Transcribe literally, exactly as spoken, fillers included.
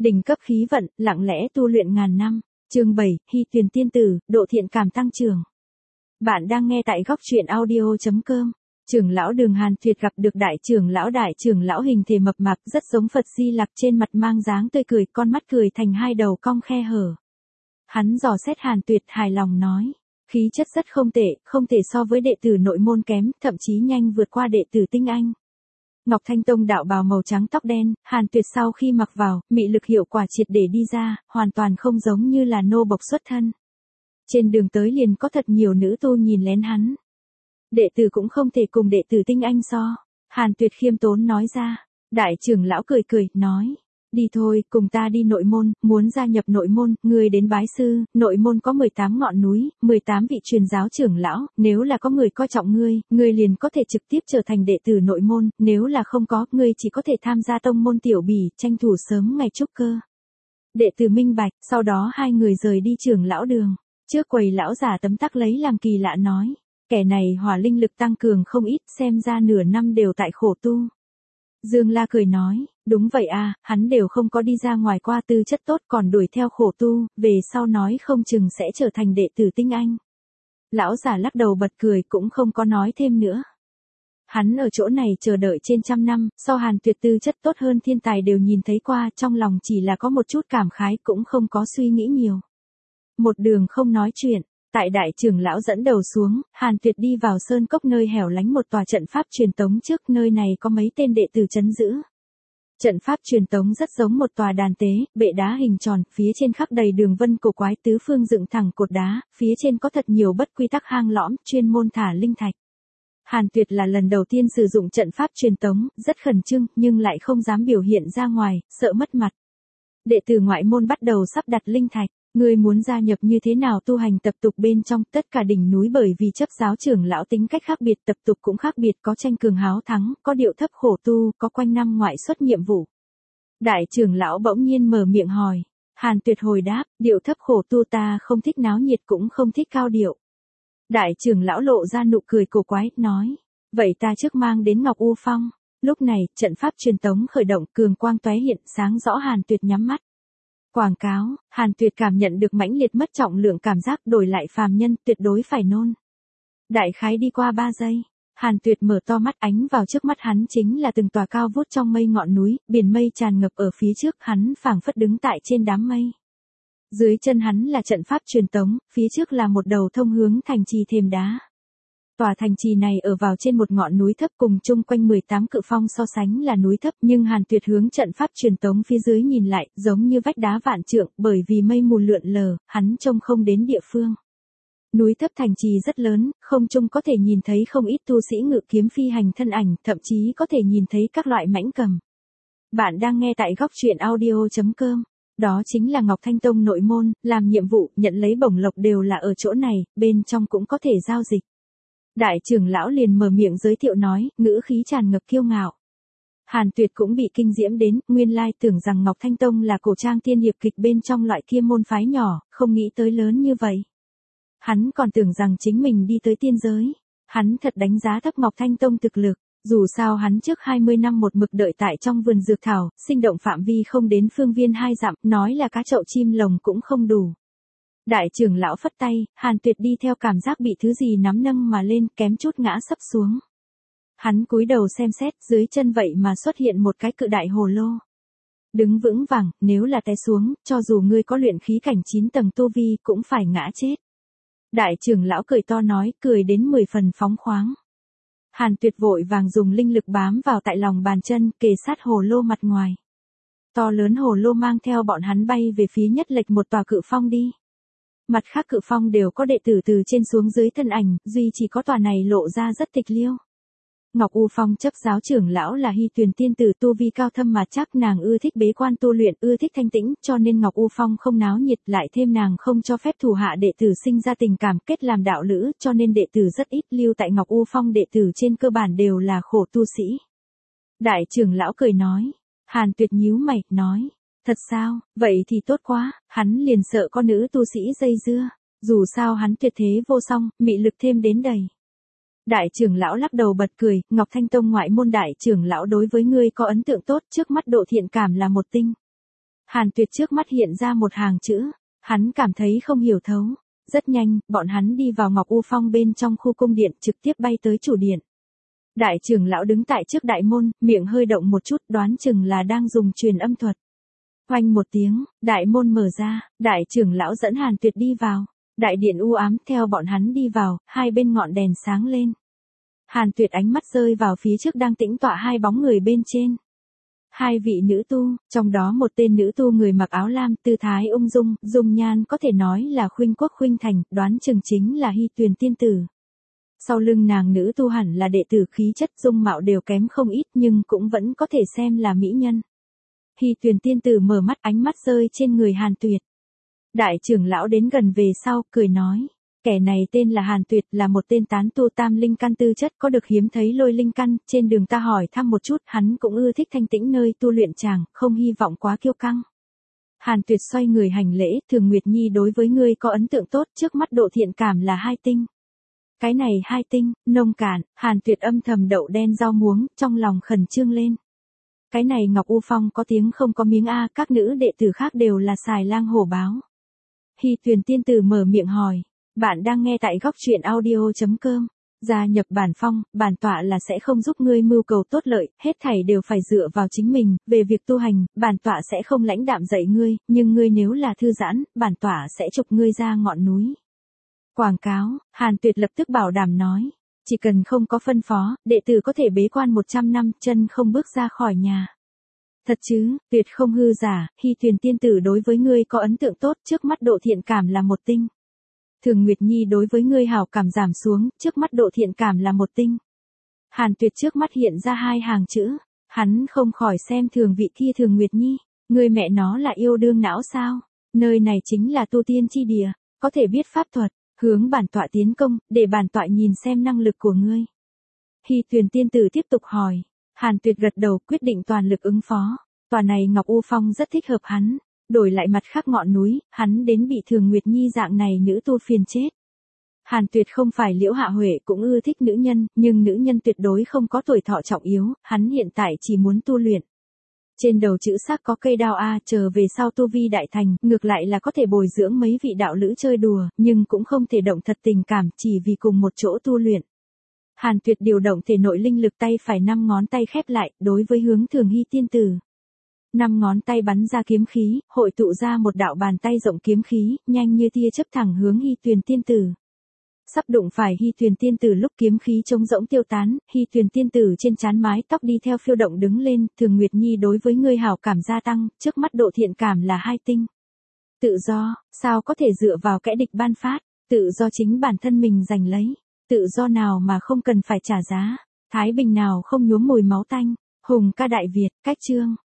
Đỉnh cấp khí vận, lặng lẽ tu luyện ngàn năm. Chương bảy, Hy Tuyền tiên tử, độ thiện cảm tăng trưởng. Bạn đang nghe tại góc truyện audio chấm com. Trưởng lão Đường Hàn Tuyệt gặp được đại trưởng lão đại trưởng lão hình thể mập mạp rất giống Phật Di Lặc, trên mặt mang dáng tươi cười, con mắt cười thành hai đầu cong khe hở. Hắn dò xét Hàn Tuyệt hài lòng nói, khí chất rất không tệ, không thể so với đệ tử nội môn kém, thậm chí nhanh vượt qua đệ tử tinh anh. Ngọc Thanh Tông đạo bào màu trắng tóc đen, Hàn Tuyệt sau khi mặc vào, mị lực hiệu quả triệt để đi ra, hoàn toàn không giống như là nô bộc xuất thân. Trên đường tới liền có thật nhiều nữ tu nhìn lén hắn. Đệ tử cũng không thể cùng đệ tử tinh anh so. Hàn Tuyệt khiêm tốn nói ra. Đại trưởng lão cười cười, nói. Đi thôi, cùng ta đi nội môn, muốn gia nhập nội môn, ngươi đến bái sư, nội môn có mười tám ngọn núi, mười tám vị truyền giáo trưởng lão, nếu là có người coi trọng ngươi, ngươi liền có thể trực tiếp trở thành đệ tử nội môn, nếu là không có, ngươi chỉ có thể tham gia tông môn tiểu bỉ, tranh thủ sớm ngày trúc cơ. Đệ tử minh bạch, sau đó hai người rời đi trưởng lão đường, trước quầy lão giả tấm tắc lấy làm kỳ lạ nói, kẻ này hỏa linh lực tăng cường không ít, xem ra nửa năm đều tại khổ tu. Dương La cười nói, đúng vậy à, hắn đều không có đi ra ngoài qua tư chất tốt còn đuổi theo khổ tu, về sau nói không chừng sẽ trở thành đệ tử tinh anh. Lão giả lắc đầu bật cười cũng không có nói thêm nữa. Hắn ở chỗ này chờ đợi trên trăm năm, so Hàn Tuyệt tư chất tốt hơn thiên tài đều nhìn thấy qua, trong lòng chỉ là có một chút cảm khái cũng không có suy nghĩ nhiều. Một đường không nói chuyện. Tại đại trưởng lão dẫn đầu xuống, Hàn Tuyệt đi vào sơn cốc nơi hẻo lánh một tòa trận pháp truyền tống trước, nơi này có mấy tên đệ tử trấn giữ. Trận pháp truyền tống rất giống một tòa đàn tế, bệ đá hình tròn, phía trên khắc đầy đường vân cổ quái, tứ phương dựng thẳng cột đá, phía trên có thật nhiều bất quy tắc hang lõm, chuyên môn thả linh thạch. Hàn Tuyệt là lần đầu tiên sử dụng trận pháp truyền tống, rất khẩn trương, nhưng lại không dám biểu hiện ra ngoài, sợ mất mặt. Đệ tử ngoại môn bắt đầu sắp đặt linh thạch. Ngươi muốn gia nhập như thế nào tu hành tập tục bên trong tất cả đỉnh núi, bởi vì chấp giáo trưởng lão tính cách khác biệt, tập tục cũng khác biệt, có tranh cường háo thắng, có điệu thấp khổ tu, có quanh năm ngoại xuất nhiệm vụ. Đại trưởng lão bỗng nhiên mở miệng hỏi. Hàn Tuyệt hồi đáp, điệu thấp khổ tu ta không thích náo nhiệt cũng không thích cao điệu. Đại trưởng lão lộ ra nụ cười cổ quái, nói. Vậy ta trước mang đến Ngọc U Phong. Lúc này, trận pháp truyền tống khởi động, cường quang tóe hiện, sáng rõ. Hàn Tuyệt nhắm mắt. Quảng cáo, Hàn Tuyệt cảm nhận được mãnh liệt mất trọng lượng cảm giác, đổi lại phàm nhân tuyệt đối phải nôn. Đại khái đi qua ba giây, Hàn Tuyệt mở to mắt, ánh vào trước mắt hắn chính là từng tòa cao vút trong mây ngọn núi, biển mây tràn ngập ở phía trước, hắn phảng phất đứng tại trên đám mây. Dưới chân hắn là trận pháp truyền tống, phía trước là một đầu thông hướng thành trì thềm đá. Tòa thành trì này ở vào trên một ngọn núi thấp, cùng chung quanh mười tám cự phong so sánh là núi thấp, nhưng Hàn Tuyệt hướng trận pháp truyền tống phía dưới nhìn lại, giống như vách đá vạn trượng, bởi vì mây mù lượn lờ, hắn trông không đến địa phương. Núi thấp thành trì rất lớn, không trung có thể nhìn thấy không ít tu sĩ ngự kiếm phi hành thân ảnh, thậm chí có thể nhìn thấy các loại mãnh cầm. Bạn đang nghe tại góc truyện audio chấm com. Đó chính là Ngọc Thanh Tông nội môn, làm nhiệm vụ, nhận lấy bổng lộc đều là ở chỗ này, bên trong cũng có thể giao dịch. Đại trưởng lão liền mở miệng giới thiệu nói, ngữ khí tràn ngập kiêu ngạo. Hàn Tuyệt cũng bị kinh diễm đến, nguyên lai tưởng rằng Ngọc Thanh Tông là cổ trang tiên hiệp kịch bên trong loại kia môn phái nhỏ, không nghĩ tới lớn như vậy. Hắn còn tưởng rằng chính mình đi tới tiên giới. Hắn thật đánh giá thấp Ngọc Thanh Tông thực lực, dù sao hắn trước hai mươi năm một mực đợi tại trong vườn dược thảo, sinh động phạm vi không đến phương viên hai dặm, nói là cá chậu chim lồng cũng không đủ. Đại trưởng lão phất tay, Hàn Tuyệt đi theo cảm giác bị thứ gì nắm nâng mà lên, kém chút ngã sấp xuống. Hắn cúi đầu xem xét, dưới chân vậy mà xuất hiện một cái cự đại hồ lô. Đứng vững vàng, nếu là té xuống, cho dù ngươi có luyện khí cảnh chín tầng tu vi, cũng phải ngã chết. Đại trưởng lão cười to nói, cười đến mười phần phóng khoáng. Hàn Tuyệt vội vàng dùng linh lực bám vào tại lòng bàn chân, kề sát hồ lô mặt ngoài. To lớn hồ lô mang theo bọn hắn bay về phía nhất lệch một tòa cự phong đi. Mặt khác cự phong đều có đệ tử từ trên xuống dưới thân ảnh, duy chỉ có tòa này lộ ra rất tịch liêu. Ngọc U Phong chấp giáo trưởng lão là Hy Tuyền tiên tử, tu vi cao thâm mà chắc, nàng ưa thích bế quan tu luyện, ưa thích thanh tĩnh, cho nên Ngọc U Phong không náo nhiệt, lại thêm nàng không cho phép thủ hạ đệ tử sinh ra tình cảm kết làm đạo lữ, cho nên đệ tử rất ít, lưu tại Ngọc U Phong đệ tử trên cơ bản đều là khổ tu sĩ. Đại trưởng lão cười nói, Hàn Tuyệt nhíu mày, nói, thật sao, vậy thì tốt quá, hắn liền sợ con nữ tu sĩ dây dưa, dù sao hắn tuyệt thế vô song, mị lực thêm đến đầy. Đại trưởng lão lắc đầu bật cười, Ngọc Thanh Tông ngoại môn đại trưởng lão đối với ngươi có ấn tượng tốt, trước mắt độ thiện cảm là một tinh. Hàn Tuyệt trước mắt hiện ra một hàng chữ, hắn cảm thấy không hiểu thấu. Rất nhanh, bọn hắn đi vào Ngọc U Phong bên trong khu cung điện, trực tiếp bay tới chủ điện. Đại trưởng lão đứng tại trước đại môn, miệng hơi động một chút, đoán chừng là đang dùng truyền âm thuật. Oanh một tiếng, đại môn mở ra, đại trưởng lão dẫn Hàn Tuyệt đi vào. Đại điện u ám, theo bọn hắn đi vào, hai bên ngọn đèn sáng lên. Hàn Tuyệt ánh mắt rơi vào phía trước đang tĩnh tọa hai bóng người bên trên. Hai vị nữ tu, trong đó một tên nữ tu người mặc áo lam, tư thái ung dung, dung nhan có thể nói là khuynh quốc khuynh thành, đoán chừng chính là Hy Tuyền tiên tử. Sau lưng nàng nữ tu hẳn là đệ tử, khí chất dung mạo đều kém không ít nhưng cũng vẫn có thể xem là mỹ nhân. Hy Tuyền tiên tử mở mắt, ánh mắt rơi trên người Hàn Tuyệt. Đại trưởng lão đến gần về sau, cười nói. Kẻ này tên là Hàn Tuyệt, là một tên tán tu tam linh căn tư chất, có được hiếm thấy lôi linh căn. Trên đường ta hỏi thăm một chút, hắn cũng ưa thích thanh tĩnh nơi tu luyện chàng, không hy vọng quá kiêu căng. Hàn Tuyệt xoay người hành lễ, Thường Nguyệt Nhi đối với ngươi có ấn tượng tốt, trước mắt độ thiện cảm là hai tinh. Cái này hai tinh, nông cạn. Hàn Tuyệt âm thầm đậu đen rau muống, trong lòng khẩn trương lên. Cái này Ngọc U Phong có tiếng không có miếng a, các nữ đệ tử khác đều là xài lang hổ báo. Hy Tuyền tiên tử mở miệng hỏi. Bạn đang nghe tại góc truyện audio chấm com. Gia nhập bản phong, bản tọa là sẽ không giúp ngươi mưu cầu tốt lợi, hết thảy đều phải dựa vào chính mình. Về việc tu hành, bản tọa sẽ không lãnh đạm dạy ngươi, nhưng ngươi nếu là thư giãn, bản tọa sẽ chụp ngươi ra ngọn núi. Quảng cáo, Hàn Tuyệt lập tức bảo đảm nói. Chỉ cần không có phân phó, đệ tử có thể bế quan một trăm năm, chân không bước ra khỏi nhà. Thật chứ, tuyệt không hư giả, Hy Tuyền tiên tử đối với ngươi có ấn tượng tốt, trước mắt độ thiện cảm là một tinh. Thường Nguyệt Nhi đối với ngươi hảo cảm giảm xuống, trước mắt độ thiện cảm là một tinh. Hàn Tuyệt trước mắt hiện ra hai hàng chữ, hắn không khỏi xem thường vị kia Thường Nguyệt Nhi, ngươi mẹ nó là yêu đương não sao? Nơi này chính là tu tiên chi địa, có thể biết pháp thuật, hướng bản tọa tiến công, để bản tọa nhìn xem năng lực của ngươi. Hy Tuyền tiên tử tiếp tục hỏi, Hàn Tuyệt gật đầu quyết định toàn lực ứng phó, tòa này Ngọc U Phong rất thích hợp hắn. Đổi lại mặt khác ngọn núi, hắn đến bị Thường Nguyệt Nhi dạng này nữ tu phiền chết. Hàn Tuyệt không phải Liễu Hạ Huệ cũng ưa thích nữ nhân, nhưng nữ nhân tuyệt đối không có tuổi thọ trọng yếu, hắn hiện tại chỉ muốn tu luyện. Trên đầu chữ sắc có cây đao A, chờ về sau tu vi đại thành, ngược lại là có thể bồi dưỡng mấy vị đạo lữ chơi đùa, nhưng cũng không thể động thật tình cảm chỉ vì cùng một chỗ tu luyện. Hàn Tuyệt điều động thể nội linh lực, tay phải năm ngón tay khép lại, đối với hướng Thường Hy tiên tử. Năm ngón tay bắn ra kiếm khí, hội tụ ra một đạo bàn tay rộng kiếm khí, nhanh như tia chớp thẳng hướng Hy Tuyền tiên tử. Sắp đụng phải Hy Tuyền tiên tử lúc kiếm khí trống rỗng tiêu tán, Hy Tuyền tiên tử trên trán mái tóc đi theo phiêu động đứng lên, Thường Nguyệt Nhi đối với ngươi hảo cảm gia tăng, trước mắt độ thiện cảm là hai tinh. Tự do, sao có thể dựa vào kẻ địch ban phát, tự do chính bản thân mình giành lấy, tự do nào mà không cần phải trả giá, thái bình nào không nhuốm mùi máu tanh, hùng ca đại Việt, cách chương.